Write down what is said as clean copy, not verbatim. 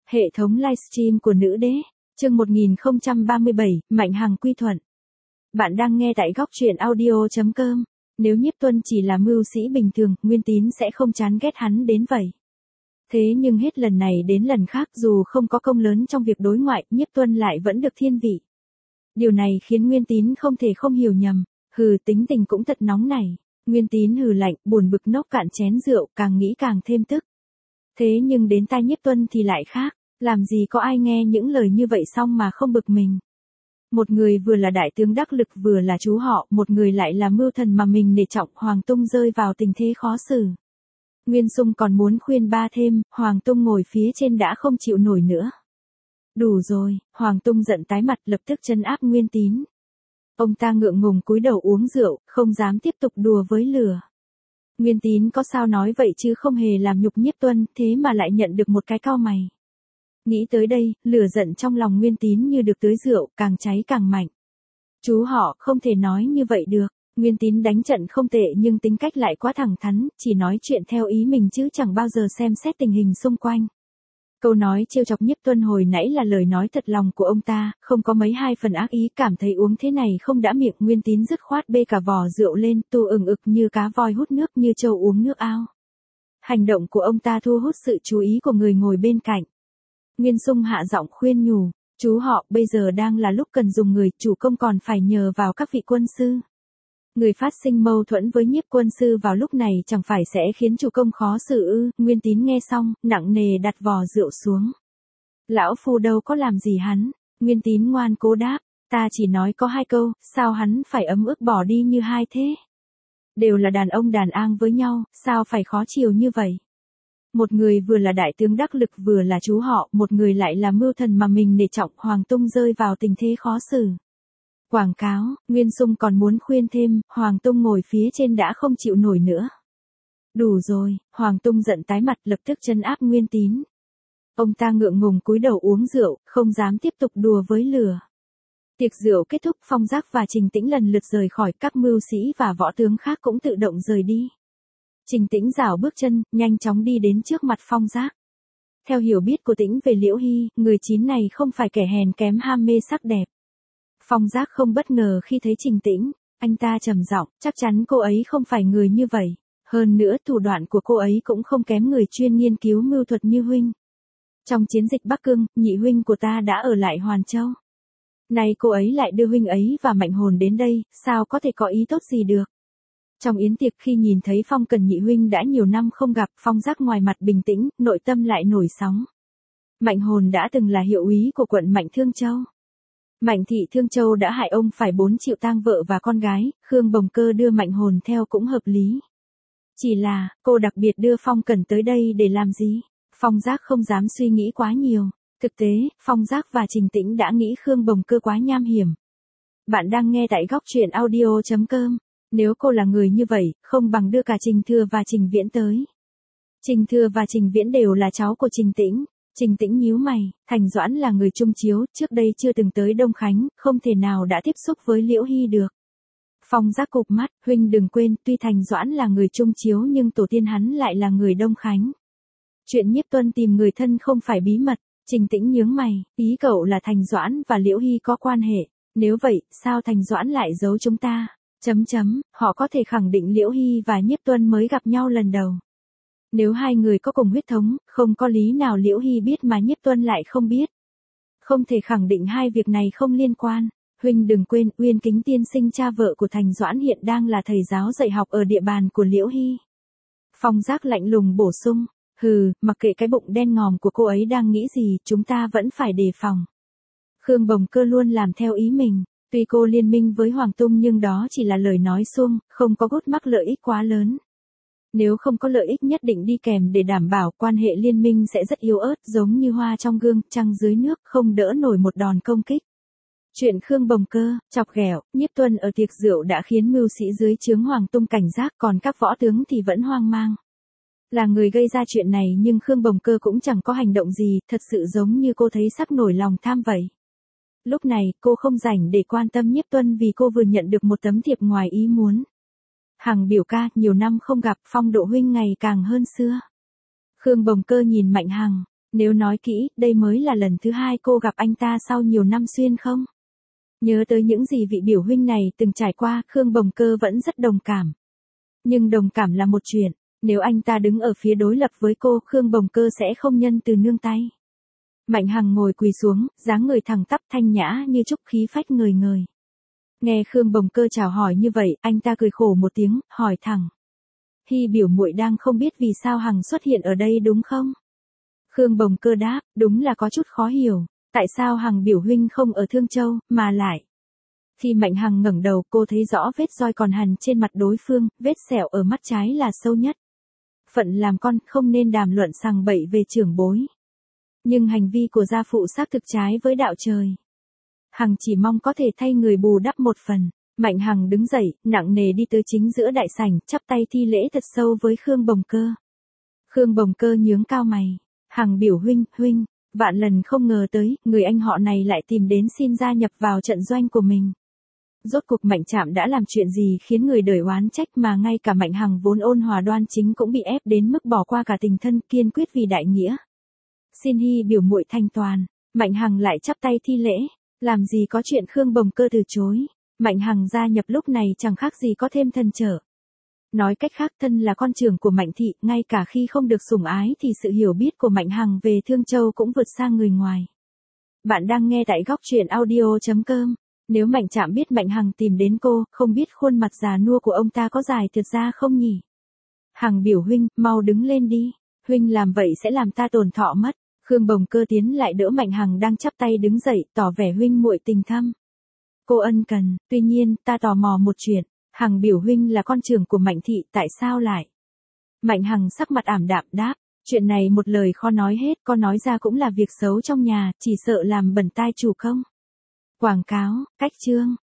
Hệ thống livestream của nữ đế, chương 1037, Mạnh Hằng quy thuận. Bạn đang nghe tại góc truyện audio.com. Nếu Nhiếp Tuân chỉ là mưu sĩ bình thường, Nguyên Tín sẽ không chán ghét hắn đến vậy. Thế nhưng hết lần này đến lần khác, dù không có công lớn trong việc đối ngoại, Nhiếp Tuân lại vẫn được thiên vị. Điều này khiến Nguyên Tín không thể không hiểu nhầm. Tính tình cũng thật nóng nảy. Nguyên Tín hừ lạnh, buồn bực nốc cạn chén rượu, càng nghĩ càng thêm tức. Thế nhưng đến tai Nhiếp Tuân thì lại khác. Làm gì có ai nghe những lời như vậy xong mà không bực mình. Một người vừa là đại tướng đắc lực, vừa là chú họ, một người lại là mưu thần mà mình nể trọng. Hoàng Tung rơi vào tình thế khó xử. Nguyên Sung còn muốn khuyên ba thêm, Hoàng Tung ngồi phía trên đã không chịu nổi nữa. Đủ rồi, Hoàng Tung giận tái mặt, lập tức trấn áp Nguyên Tín. Ông ta ngượng ngùng cúi đầu uống rượu, không dám tiếp tục đùa với lửa. Nguyên Tín có sao nói vậy chứ không hề làm nhục Nhiếp Tuân, thế mà lại nhận được một cái cau mày. Nghĩ tới đây, lửa giận trong lòng Nguyên Tín như được tưới rượu, càng cháy càng mạnh. Chú họ không thể nói như vậy được. Nguyên Tín đánh trận không tệ nhưng tính cách lại quá thẳng thắn, chỉ nói chuyện theo ý mình chứ chẳng bao giờ xem xét tình hình xung quanh. Câu nói trêu chọc Nhiếp Tuân hồi nãy là lời nói thật lòng của ông ta, không có mấy hai phần ác ý. Cảm thấy uống thế này không đã miệng, Nguyên Tín dứt khoát bê cả vò rượu lên, tu ừng ực như cá voi hút nước, như trâu uống nước ao. Hành động của ông ta thu hút sự chú ý của người ngồi bên cạnh. Nguyên Sung hạ giọng khuyên nhủ, chú họ, bây giờ đang là lúc cần dùng người, chủ công còn phải nhờ vào các vị quân sư. Người phát sinh mâu thuẫn với Nhiếp quân sư vào lúc này chẳng phải sẽ khiến chủ công khó xử ư? Nguyên Tín nghe xong, nặng nề đặt vò rượu xuống. Lão phu đâu có làm gì hắn. Nguyên Tín ngoan cố đáp, ta chỉ nói có hai câu, sao hắn phải ấm ức bỏ đi như hai thế? Đều là đàn ông đàn ang với nhau, sao phải khó chiều như vậy? Một người vừa là đại tướng đắc lực, vừa là chú họ, một người lại là mưu thần mà mình nể trọng. Hoàng Tung rơi vào tình thế khó xử. Quảng cáo, Nguyên Sung còn muốn khuyên thêm, Hoàng Tung ngồi phía trên đã không chịu nổi nữa. Đủ rồi, Hoàng Tung giận tái mặt, lập tức trấn áp Nguyên Tín. Ông ta ngượng ngùng cúi đầu uống rượu, không dám tiếp tục đùa với lửa. Tiệc rượu kết thúc, Phong Giác và Trình Tĩnh lần lượt rời khỏi, các mưu sĩ và võ tướng khác cũng tự động rời đi. Trình Tĩnh rảo bước chân, nhanh chóng đi đến trước mặt Phong Giác. Theo hiểu biết của Tĩnh về Liễu Hy, người chín này không phải kẻ hèn kém ham mê sắc đẹp. Phong Giác không bất ngờ khi thấy Trình Tĩnh, anh ta trầm giọng, chắc chắn cô ấy không phải người như vậy. Hơn nữa thủ đoạn của cô ấy cũng không kém người chuyên nghiên cứu mưu thuật như huynh. Trong chiến dịch Bắc Cương, nhị huynh của ta đã ở lại Hoàn Châu. Nay cô ấy lại đưa huynh ấy và Mạnh Hồn đến đây, sao có thể có ý tốt gì được. Trong yến tiệc khi nhìn thấy Phong Cần nhị huynh đã nhiều năm không gặp, Phong Giác ngoài mặt bình tĩnh, nội tâm lại nổi sóng. Mạnh Hồn đã từng là hiệu úy của quận Mạnh Thương Châu. Mạnh thị Thương Châu đã hại ông phải 4 triệu tang vợ và con gái, Khương Bồng Cơ đưa Mạnh Hồn theo cũng hợp lý. Chỉ là, cô đặc biệt đưa Phong Cần tới đây để làm gì? Phong Giác không dám suy nghĩ quá nhiều. Thực tế, Phong Giác và Trình Tĩnh đã nghĩ Khương Bồng Cơ quá nham hiểm. Bạn đang nghe tại góc truyện audio.com. Nếu cô là người như vậy, không bằng đưa cả Trình Thừa và Trình Viễn tới. Trình Thừa và Trình Viễn đều là cháu của Trình Tĩnh. Trình Tĩnh nhíu mày, Thành Doãn là người trung chiếu, trước đây chưa từng tới Đông Khánh, không thể nào đã tiếp xúc với Liễu Hy được. Phong Giác cụp mắt, huynh đừng quên, tuy Thành Doãn là người trung chiếu nhưng tổ tiên hắn lại là người Đông Khánh. Chuyện Nhiếp Tuân tìm người thân không phải bí mật. Trình Tĩnh nhướng mày, ý cậu là Thành Doãn và Liễu Hy có quan hệ, nếu vậy, sao Thành Doãn lại giấu chúng ta? Họ có thể khẳng định Liễu Hy và Nhiếp Tuân mới gặp nhau lần đầu. Nếu hai người có cùng huyết thống, không có lý nào Liễu Hy biết mà Nhiếp Tuân lại không biết. Không thể khẳng định hai việc này không liên quan. Huynh đừng quên, Uyên Kính tiên sinh cha vợ của Thành Doãn hiện đang là thầy giáo dạy học ở địa bàn của Liễu Hy. Phong Giác lạnh lùng bổ sung, mặc kệ cái bụng đen ngòm của cô ấy đang nghĩ gì, chúng ta vẫn phải đề phòng. Khương Bồng Cơ luôn làm theo ý mình. Tuy cô liên minh với Hoàng Tung nhưng đó chỉ là lời nói suông, không có gút mắc lợi ích quá lớn. Nếu không có lợi ích nhất định đi kèm để đảm bảo quan hệ liên minh sẽ rất yếu ớt, giống như hoa trong gương, trăng dưới nước, không đỡ nổi một đòn công kích. Chuyện Khương Bồng Cơ, chọc ghẹo, Nhiếp Tuân ở tiệc rượu đã khiến mưu sĩ dưới trướng Hoàng Tung cảnh giác, còn các võ tướng thì vẫn hoang mang. Là người gây ra chuyện này nhưng Khương Bồng Cơ cũng chẳng có hành động gì, thật sự giống như cô thấy sắp nổi lòng tham vậy. Lúc này, cô không rảnh để quan tâm Nhiếp Tuân vì cô vừa nhận được một tấm thiệp ngoài ý muốn. Hằng biểu ca, nhiều năm không gặp, phong độ huynh ngày càng hơn xưa. Khương Bồng Cơ nhìn Mạnh Hằng, Nếu nói kỹ, đây mới là lần thứ hai cô gặp anh ta sau nhiều năm xuyên không? Nhớ tới những gì vị biểu huynh này từng trải qua, Khương Bồng Cơ vẫn rất đồng cảm. Nhưng đồng cảm là một chuyện, nếu anh ta đứng ở phía đối lập với cô, Khương Bồng Cơ sẽ không nhân từ nương tay. Mạnh Hằng ngồi quỳ xuống, dáng người thẳng tắp thanh nhã như trúc, khí phách ngời ngời. Nghe Khương Bồng Cơ chào hỏi như vậy, anh ta cười khổ một tiếng, hỏi thẳng. Hy biểu muội đang không biết vì sao Hằng xuất hiện ở đây đúng không? Khương Bồng Cơ đáp, đúng là có chút khó hiểu, tại sao Hằng biểu huynh không ở Thương Châu, mà lại. Khi Mạnh Hằng ngẩng đầu, cô thấy rõ vết roi còn hằn trên mặt đối phương, vết sẹo ở mắt trái là sâu nhất. Phận làm con không nên đàm luận sằng bậy về trưởng bối. Nhưng hành vi của gia phụ xác thực trái với đạo trời. Hằng chỉ mong có thể thay người bù đắp một phần. Mạnh Hằng đứng dậy, nặng nề đi tới chính giữa đại sảnh, chắp tay thi lễ thật sâu với Khương Bồng Cơ. Khương Bồng Cơ nhướng cao mày. Hằng biểu huynh, vạn lần không ngờ tới, người anh họ này lại tìm đến xin gia nhập vào trận doanh của mình. Rốt cuộc Mạnh Trạm đã làm chuyện gì khiến người đời oán trách mà ngay cả Mạnh Hằng vốn ôn hòa đoan chính cũng bị ép đến mức bỏ qua cả tình thân, kiên quyết vì đại nghĩa. Xin Hy biểu muội thanh toàn. Mạnh Hằng lại chắp tay thi lễ. Làm gì có chuyện Khương Bồng Cơ từ chối. Mạnh Hằng gia nhập lúc này chẳng khác gì có thêm thân trở. Nói cách khác, thân là con trưởng của Mạnh thị, ngay cả khi không được sủng ái thì sự hiểu biết của Mạnh Hằng về Thương Châu cũng vượt xa người ngoài. Bạn đang nghe tại góc truyện audio.com. Nếu Mạnh Trạm biết Mạnh Hằng tìm đến cô, không biết khuôn mặt già nua của ông ta có dài thật ra không nhỉ? Hằng biểu huynh, mau đứng lên đi. Huynh làm vậy sẽ làm ta tổn thọ mất. Khương Bồng Cơ tiến lại đỡ Mạnh Hằng đang chắp tay đứng dậy, tỏ vẻ huynh muội tình thâm. Cô ân cần, tuy nhiên, ta tò mò một chuyện. Hằng biểu huynh là con trưởng của Mạnh thị, tại sao lại? Mạnh Hằng sắc mặt ảm đạm đáp, chuyện này một lời khó nói hết, có nói ra cũng là việc xấu trong nhà, chỉ sợ làm bẩn tai chủ công. Quảng cáo, cách chương.